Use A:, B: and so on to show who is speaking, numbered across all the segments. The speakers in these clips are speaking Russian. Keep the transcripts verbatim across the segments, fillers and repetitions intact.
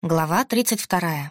A: Глава тридцать вторая.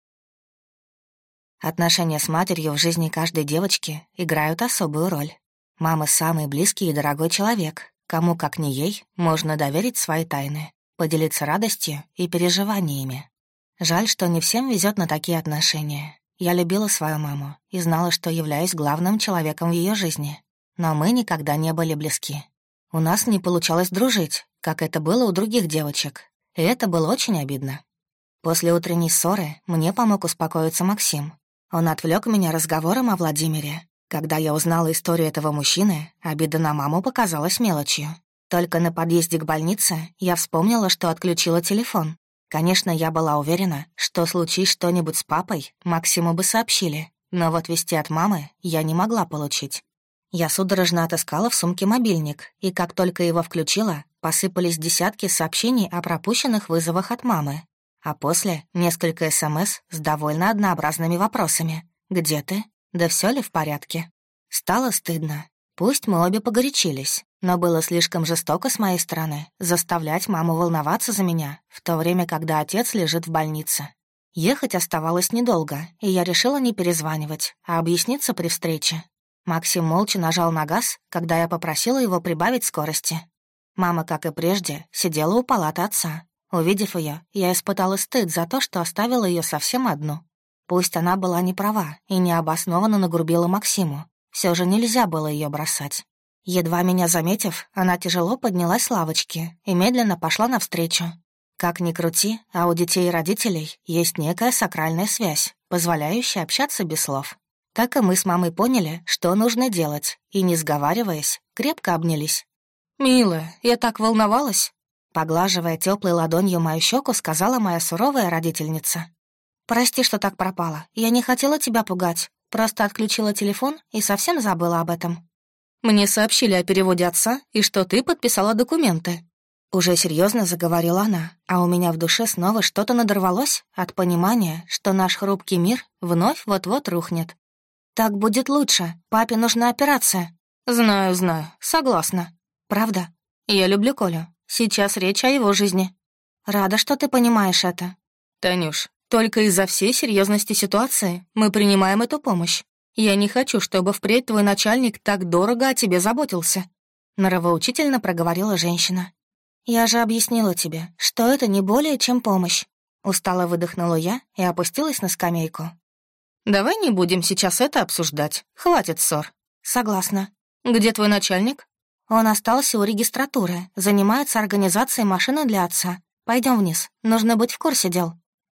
A: Отношения с матерью в жизни каждой девочки играют особую роль. Мама — самый близкий и дорогой человек, кому, как не ей, можно доверить свои тайны, поделиться радостью и переживаниями. Жаль, что не всем везет на такие отношения. Я любила свою маму и знала, что являюсь главным человеком в ее жизни. Но мы никогда не были близки. У нас не получалось дружить, как это было у других девочек, и это было очень обидно. После утренней ссоры мне помог успокоиться Максим. Он отвлек меня разговором о Владимире. Когда я узнала историю этого мужчины, обида на маму показалась мелочью. Только на подъезде к больнице я вспомнила, что отключила телефон. Конечно, я была уверена, что случись что-нибудь с папой, Максиму бы сообщили, но вот вести от мамы я не могла получить. Я судорожно отыскала в сумке мобильник, и как только его включила, посыпались десятки сообщений о пропущенных вызовах от мамы. А после — несколько СМС с довольно однообразными вопросами. «Где ты? Да все ли в порядке?» Стало стыдно. Пусть мы обе погорячились, но было слишком жестоко с моей стороны заставлять маму волноваться за меня, в то время, когда отец лежит в больнице. Ехать оставалось недолго, и я решила не перезванивать, а объясниться при встрече. Максим молча нажал на газ, когда я попросила его прибавить скорости. Мама, как и прежде, сидела у палаты отца. Увидев ее, я испытала стыд за то, что оставила ее совсем одну. Пусть она была не права и необоснованно нагрубила Максиму, все же нельзя было ее бросать. Едва меня заметив, она тяжело поднялась с лавочки и медленно пошла навстречу. Как ни крути, а у детей и родителей есть некая сакральная связь, позволяющая общаться без слов. Так и мы с мамой поняли, что нужно делать, и, не сговариваясь, крепко обнялись. «Милая, я так волновалась!» Поглаживая теплой ладонью мою щеку, сказала моя суровая родительница. «Прости, что так пропала. Я не хотела тебя пугать. Просто отключила телефон и совсем забыла об этом». «Мне сообщили о переводе отца и что ты подписала документы». Уже серьезно заговорила она, а у меня в душе снова что-то надорвалось от понимания, что наш хрупкий мир вновь вот-вот рухнет. «Так будет лучше. Папе нужна операция». «Знаю, знаю. Согласна». «Правда? Я люблю Колю. Сейчас речь о его жизни. Рада, что ты понимаешь это. Танюш, только из-за всей серьезности ситуации мы принимаем эту помощь. Я не хочу, чтобы впредь твой начальник так дорого о тебе заботился. Норовоучительно проговорила женщина. Я же объяснила тебе, что это не более чем помощь. Устало выдохнула я и опустилась на скамейку. Давай не будем сейчас это обсуждать. Хватит ссор. Согласна. Где твой начальник? Он остался у регистратуры, занимается организацией машины для отца. Пойдем вниз, нужно быть в курсе дел».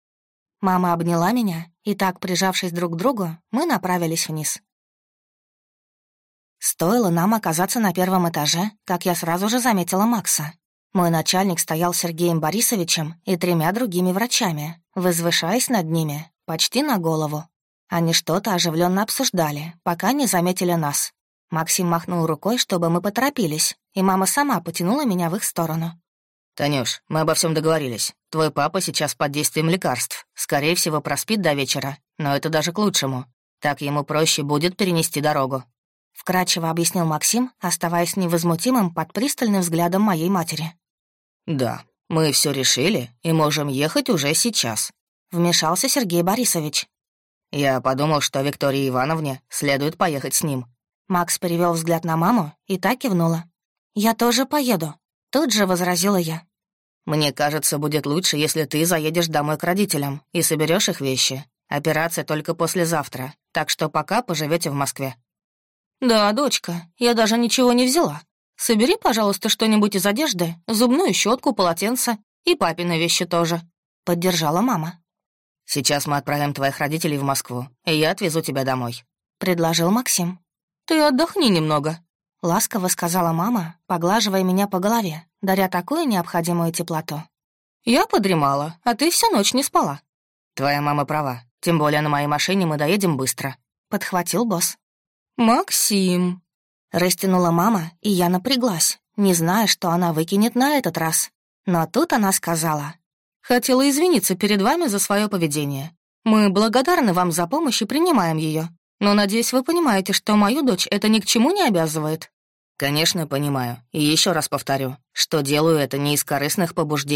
A: Мама обняла меня, и так, прижавшись друг к другу, мы направились вниз. Стоило нам оказаться на первом этаже, как я сразу же заметила Макса. Мой начальник стоял с Сергеем Борисовичем и тремя другими врачами, возвышаясь над ними, почти на голову. Они что-то оживленно обсуждали, пока не заметили нас. Максим махнул рукой, чтобы мы поторопились, и мама сама потянула меня в их сторону.
B: «Танюш, мы обо всем договорились. Твой папа сейчас под действием лекарств. Скорее всего, проспит до вечера, но это даже к лучшему. Так ему проще будет перенести дорогу»,
A: — вкратчиво объяснил Максим, оставаясь невозмутимым под пристальным взглядом моей матери.
B: «Да, мы все решили и можем ехать уже сейчас», —
A: вмешался Сергей Борисович.
B: «Я подумал, что Виктории Ивановне следует поехать с ним».
A: Макс перевел взгляд на маму и так кивнула. «Я тоже поеду», — тут же возразила я.
B: «Мне кажется, будет лучше, если ты заедешь домой к родителям и соберешь их вещи. Операция только послезавтра, так что пока поживете в Москве».
A: «Да, дочка, я даже ничего не взяла. Собери, пожалуйста, что-нибудь из одежды, зубную щетку, полотенце и папины вещи тоже», — поддержала мама.
B: «Сейчас мы отправим твоих родителей в Москву, и я отвезу тебя домой»,
A: — предложил Максим. «Ты отдохни немного», — ласково сказала мама, поглаживая меня по голове, даря такую необходимую теплоту. «Я подремала, а ты всю ночь не спала».
B: «Твоя мама права, тем более на моей машине мы доедем быстро»,
A: — подхватил босс.
C: «Максим»,
A: — растянула мама, и я напряглась, не зная, что она выкинет на этот раз. Но тут она сказала:
C: «Хотела извиниться перед вами за свое поведение. Мы благодарны вам за помощь и принимаем ее. Но, надеюсь, вы понимаете, что мою дочь это ни к чему не обязывает».
B: «Конечно, понимаю. И еще раз повторю, что делаю это не из корыстных побуждений.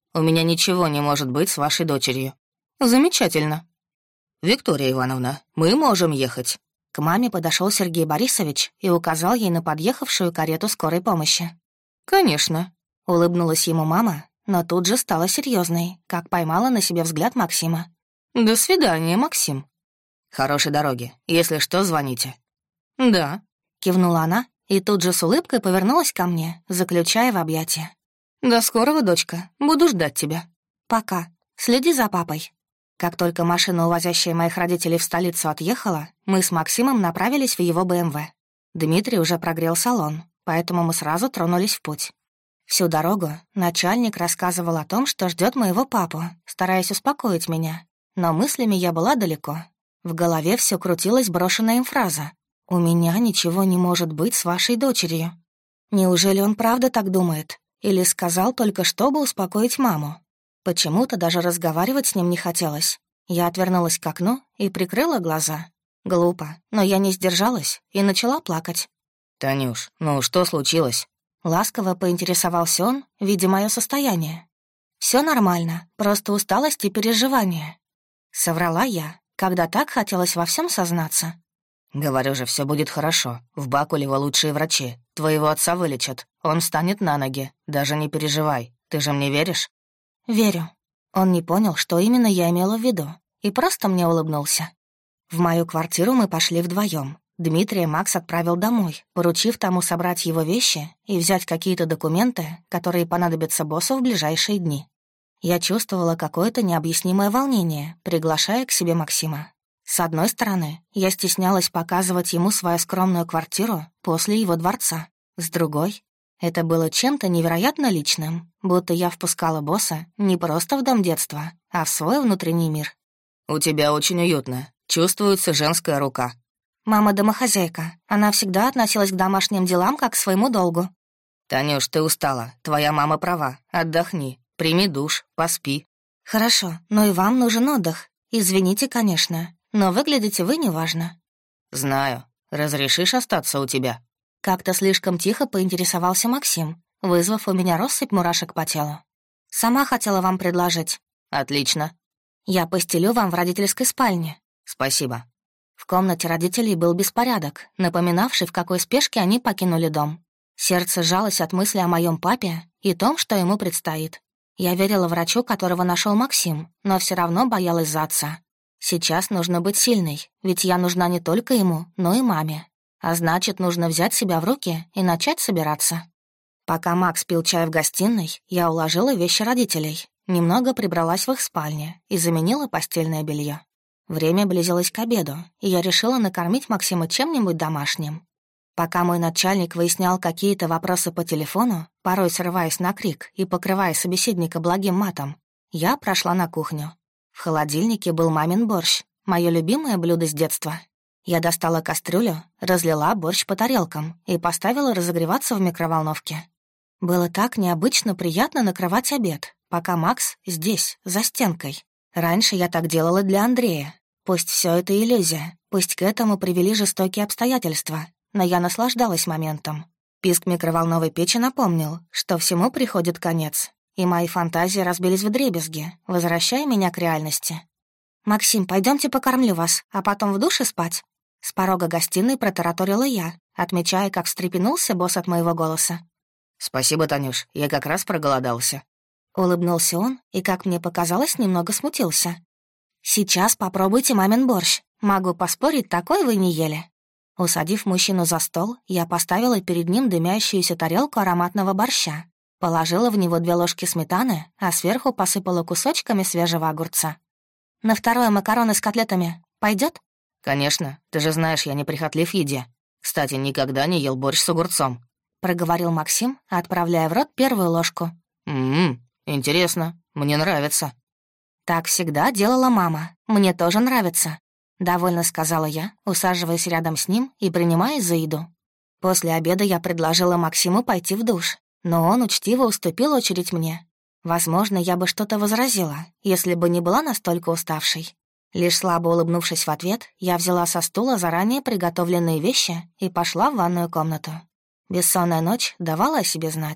B: У меня ничего не может быть с вашей дочерью».
C: «Замечательно».
B: «Виктория Ивановна, мы можем ехать».
A: К маме подошел Сергей Борисович и указал ей на подъехавшую карету скорой помощи.
C: «Конечно»,
A: — улыбнулась ему мама, но тут же стала серьезной, как поймала на себе взгляд Максима.
C: «До свидания, Максим».
B: «Хорошей дороги. Если что, звоните».
C: «Да»,
A: — кивнула она и тут же с улыбкой повернулась ко мне, заключая в объятия.
C: «До скорого, дочка. Буду ждать тебя».
A: «Пока. Следи за папой». Как только машина, увозящая моих родителей в столицу, отъехала, мы с Максимом направились в его бэ эм вэ. Дмитрий уже прогрел салон, поэтому мы сразу тронулись в путь. Всю дорогу начальник рассказывал о том, что ждет моего папу, стараясь успокоить меня. Но мыслями я была далеко. В голове все крутилась брошенная им фраза: «У меня ничего не может быть с вашей дочерью». Неужели он правда так думает? Или сказал только, чтобы успокоить маму? Почему-то даже разговаривать с ним не хотелось. Я отвернулась к окну и прикрыла глаза. Глупо, но я не сдержалась и начала плакать.
B: «Танюш, ну что случилось?»
A: Ласково поинтересовался он, видя мое состояние. Все нормально, просто усталость и переживания». Соврала я, когда так хотелось во всем сознаться.
B: «Говорю же, все будет хорошо. В Бакулево лучшие врачи. Твоего отца вылечат. Он встанет на ноги. Даже не переживай. Ты же мне веришь?»
A: «Верю». Он не понял, что именно я имела в виду, и просто мне улыбнулся. В мою квартиру мы пошли вдвоем. Дмитрия Макс отправил домой, поручив тому собрать его вещи и взять какие-то документы, которые понадобятся боссу в ближайшие дни. Я чувствовала какое-то необъяснимое волнение, приглашая к себе Максима. С одной стороны, я стеснялась показывать ему свою скромную квартиру после его дворца. С другой, это было чем-то невероятно личным, будто я впускала босса не просто в дом детства, а в свой внутренний мир.
B: «У тебя очень уютно. Чувствуется женская рука».
A: Мама домохозяйка. Она всегда относилась к домашним делам как к своему долгу.
B: «Танюш, ты устала. Твоя мама права. Отдохни. Прими душ, поспи».
A: «Хорошо, но и вам нужен отдых. Извините, конечно, но выглядите вы неважно».
B: «Знаю. Разрешишь остаться у тебя?»
A: Как-то слишком тихо поинтересовался Максим, вызвав у меня россыпь мурашек по телу. «Сама хотела вам предложить».
B: «Отлично».
A: «Я постелю вам в родительской спальне».
B: «Спасибо».
A: В комнате родителей был беспорядок, напоминавший, в какой спешке они покинули дом. Сердце сжалось от мысли о моем папе и том, что ему предстоит. Я верила врачу, которого нашел Максим, но все равно боялась за отца. Сейчас нужно быть сильной, ведь я нужна не только ему, но и маме. А значит, нужно взять себя в руки и начать собираться. Пока Макс пил чай в гостиной, я уложила вещи родителей, немного прибралась в их спальне и заменила постельное белье. Время близилось к обеду, и я решила накормить Максима чем-нибудь домашним. Пока мой начальник выяснял какие-то вопросы по телефону, порой срываясь на крик и покрывая собеседника благим матом, я прошла на кухню. В холодильнике был мамин борщ, мое любимое блюдо с детства. Я достала кастрюлю, разлила борщ по тарелкам и поставила разогреваться в микроволновке. Было так необычно приятно накрывать обед, пока Макс здесь, за стенкой. Раньше я так делала для Андрея. Пусть все это иллюзия, пусть к этому привели жестокие обстоятельства, но я наслаждалась моментом. Писк микроволновой печи напомнил, что всему приходит конец, и мои фантазии разбились вдребезги, возвращая меня к реальности. «Максим, пойдемте покормлю вас, а потом в душе спать». С порога гостиной протараторила я, отмечая, как встрепенулся босс от моего голоса.
B: «Спасибо, Танюш, я как раз проголодался».
A: Улыбнулся он и, как мне показалось, немного смутился. «Сейчас попробуйте мамин борщ. Могу поспорить, такой вы не ели». Усадив мужчину за стол, я поставила перед ним дымящуюся тарелку ароматного борща, положила в него две ложки сметаны, а сверху посыпала кусочками свежего огурца. «На второе макароны с котлетами пойдет?
B: «Конечно, ты же знаешь, я неприхотлив в еде. Кстати, никогда не ел борщ с огурцом»,
A: — проговорил Максим, отправляя в рот первую ложку.
B: «М-м, интересно, мне нравится».
A: «Так всегда делала мама. Мне тоже нравится», — довольно сказала я, усаживаясь рядом с ним и принимаясь за еду. После обеда я предложила Максиму пойти в душ, но он учтиво уступил очередь мне. Возможно, я бы что-то возразила, если бы не была настолько уставшей. Лишь слабо улыбнувшись в ответ, я взяла со стула заранее приготовленные вещи и пошла в ванную комнату. Бессонная ночь давала о себе знать.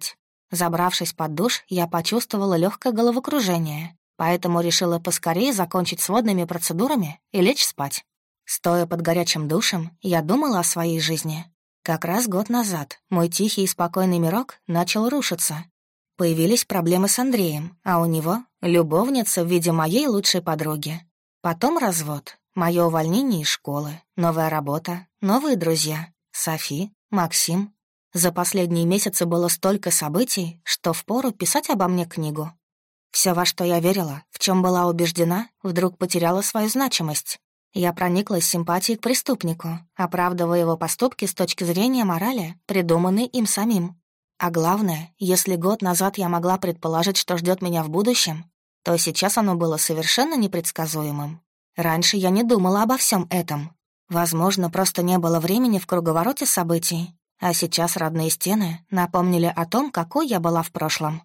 A: Забравшись под душ, я почувствовала легкое головокружение, поэтому решила поскорее закончить с водными процедурами и лечь спать. Стоя под горячим душем, я думала о своей жизни. Как раз год назад мой тихий и спокойный мирок начал рушиться. Появились проблемы с Андреем, а у него — любовница в виде моей лучшей подруги. Потом развод, мое увольнение из школы, новая работа, новые друзья, Софи, Максим. За последние месяцы было столько событий, что впору писать обо мне книгу. Все, во что я верила, в чем была убеждена, вдруг потеряло свою значимость. Я прониклась симпатией к преступнику, оправдывая его поступки с точки зрения морали, придуманной им самим. А главное, если год назад я могла предположить, что ждет меня в будущем, то сейчас оно было совершенно непредсказуемым. Раньше я не думала обо всем этом. Возможно, просто не было времени в круговороте событий, а сейчас родные стены напомнили о том, какой я была в прошлом.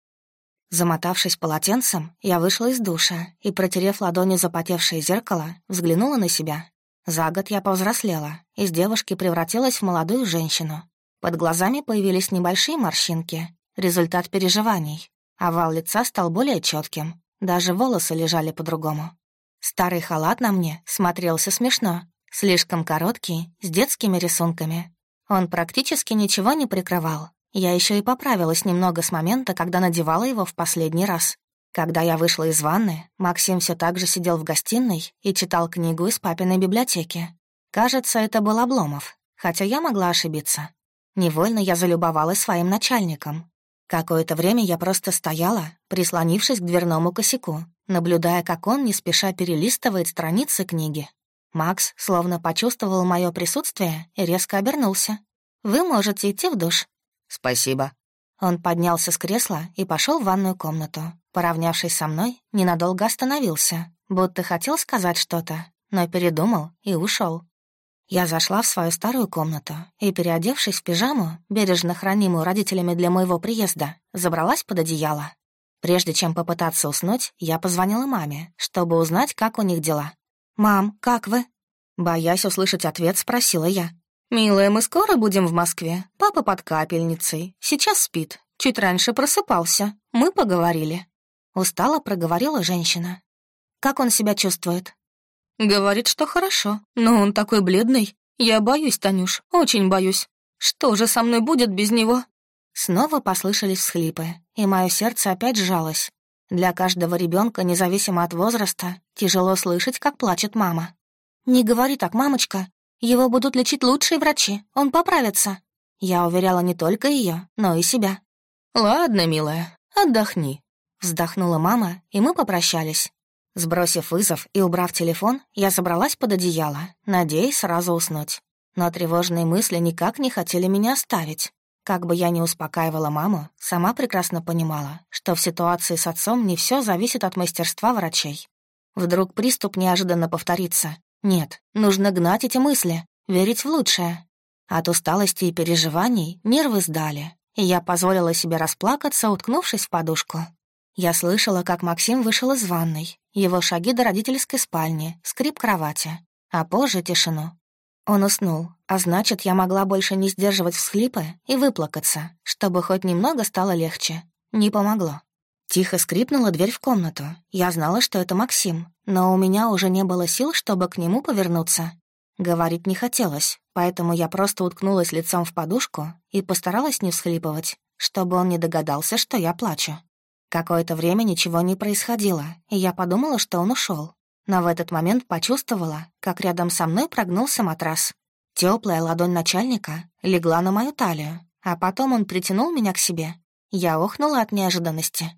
A: Замотавшись полотенцем, я вышла из душа и, протерев ладонью запотевшее зеркало, взглянула на себя. За год я повзрослела, из девушки превратилась в молодую женщину. Под глазами появились небольшие морщинки, результат переживаний. Овал лица стал более четким, даже волосы лежали по-другому. Старый халат на мне смотрелся смешно, слишком короткий, с детскими рисунками. Он практически ничего не прикрывал. Я еще и поправилась немного с момента, когда надевала его в последний раз. Когда я вышла из ванны, Максим все так же сидел в гостиной и читал книгу из папиной библиотеки. Кажется, это был Обломов, хотя я могла ошибиться. Невольно я залюбовалась своим начальником. Какое-то время я просто стояла, прислонившись к дверному косяку, наблюдая, как он не спеша перелистывает страницы книги. Макс словно почувствовал мое присутствие и резко обернулся. «Вы можете идти в душ».
B: «Спасибо».
A: Он поднялся с кресла и пошел в ванную комнату. Поравнявшись со мной, ненадолго остановился, будто хотел сказать что-то, но передумал и ушел. Я зашла в свою старую комнату и, переодевшись в пижаму, бережно хранимую родителями для моего приезда, забралась под одеяло. Прежде чем попытаться уснуть, я позвонила маме, чтобы узнать, как у них дела. «Мам, как вы?» Боясь услышать ответ, спросила я. «Милая, мы скоро будем в Москве. Папа под капельницей. Сейчас спит. Чуть раньше просыпался. Мы поговорили». Устало проговорила женщина. «Как он себя чувствует?» «Говорит, что хорошо, но он такой бледный. Я боюсь, Танюш, очень боюсь. Что же со мной будет без него?» Снова послышались всхлипы, и мое сердце опять сжалось. Для каждого ребенка, независимо от возраста, тяжело слышать, как плачет мама. «Не говори так, мамочка. Его будут лечить лучшие врачи, он поправится». Я уверяла не только ее, но и себя. «Ладно, милая, отдохни», — вздохнула мама, и мы попрощались. Сбросив вызов и убрав телефон, я забралась под одеяло, надеясь сразу уснуть. Но тревожные мысли никак не хотели меня оставить. Как бы я ни успокаивала маму, сама прекрасно понимала, что в ситуации с отцом не все зависит от мастерства врачей. Вдруг приступ неожиданно повторится. Нет, нужно гнать эти мысли, верить в лучшее. От усталости и переживаний нервы сдали, и я позволила себе расплакаться, уткнувшись в подушку. Я слышала, как Максим вышел из ванной, его шаги до родительской спальни, скрип кровати, а позже тишину. Он уснул, а значит, я могла больше не сдерживать всхлипы и выплакаться, чтобы хоть немного стало легче. Не помогло. Тихо скрипнула дверь в комнату. Я знала, что это Максим, но у меня уже не было сил, чтобы к нему повернуться. Говорить не хотелось, поэтому я просто уткнулась лицом в подушку и постаралась не всхлипывать, чтобы он не догадался, что я плачу. Какое-то время ничего не происходило, и я подумала, что он ушел. Но в этот момент почувствовала, как рядом со мной прогнулся матрас. Теплая ладонь начальника легла на мою талию, а потом он притянул меня к себе. Я охнула от неожиданности.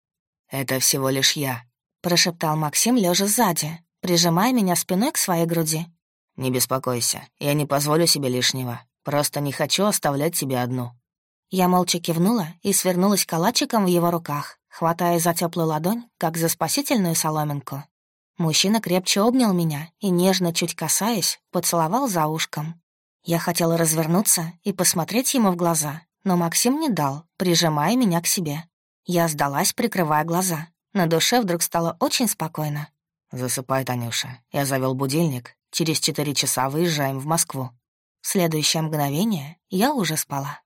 B: «Это всего лишь я»,
A: — прошептал Максим, лежа сзади, прижимая меня спиной к своей груди.
B: «Не беспокойся, я не позволю себе лишнего. Просто не хочу оставлять тебя одну».
A: Я молча кивнула и свернулась калачиком в его руках, хватая за теплую ладонь, как за спасительную соломинку. Мужчина крепче обнял меня и, нежно, чуть касаясь, поцеловал за ушком. Я хотела развернуться и посмотреть ему в глаза, но Максим не дал, прижимая меня к себе. Я сдалась, прикрывая глаза. На душе вдруг стало очень спокойно.
B: «Засыпай, Танюша. Я завел будильник. Через четыре часа выезжаем в Москву».
A: В следующее мгновение я уже спала.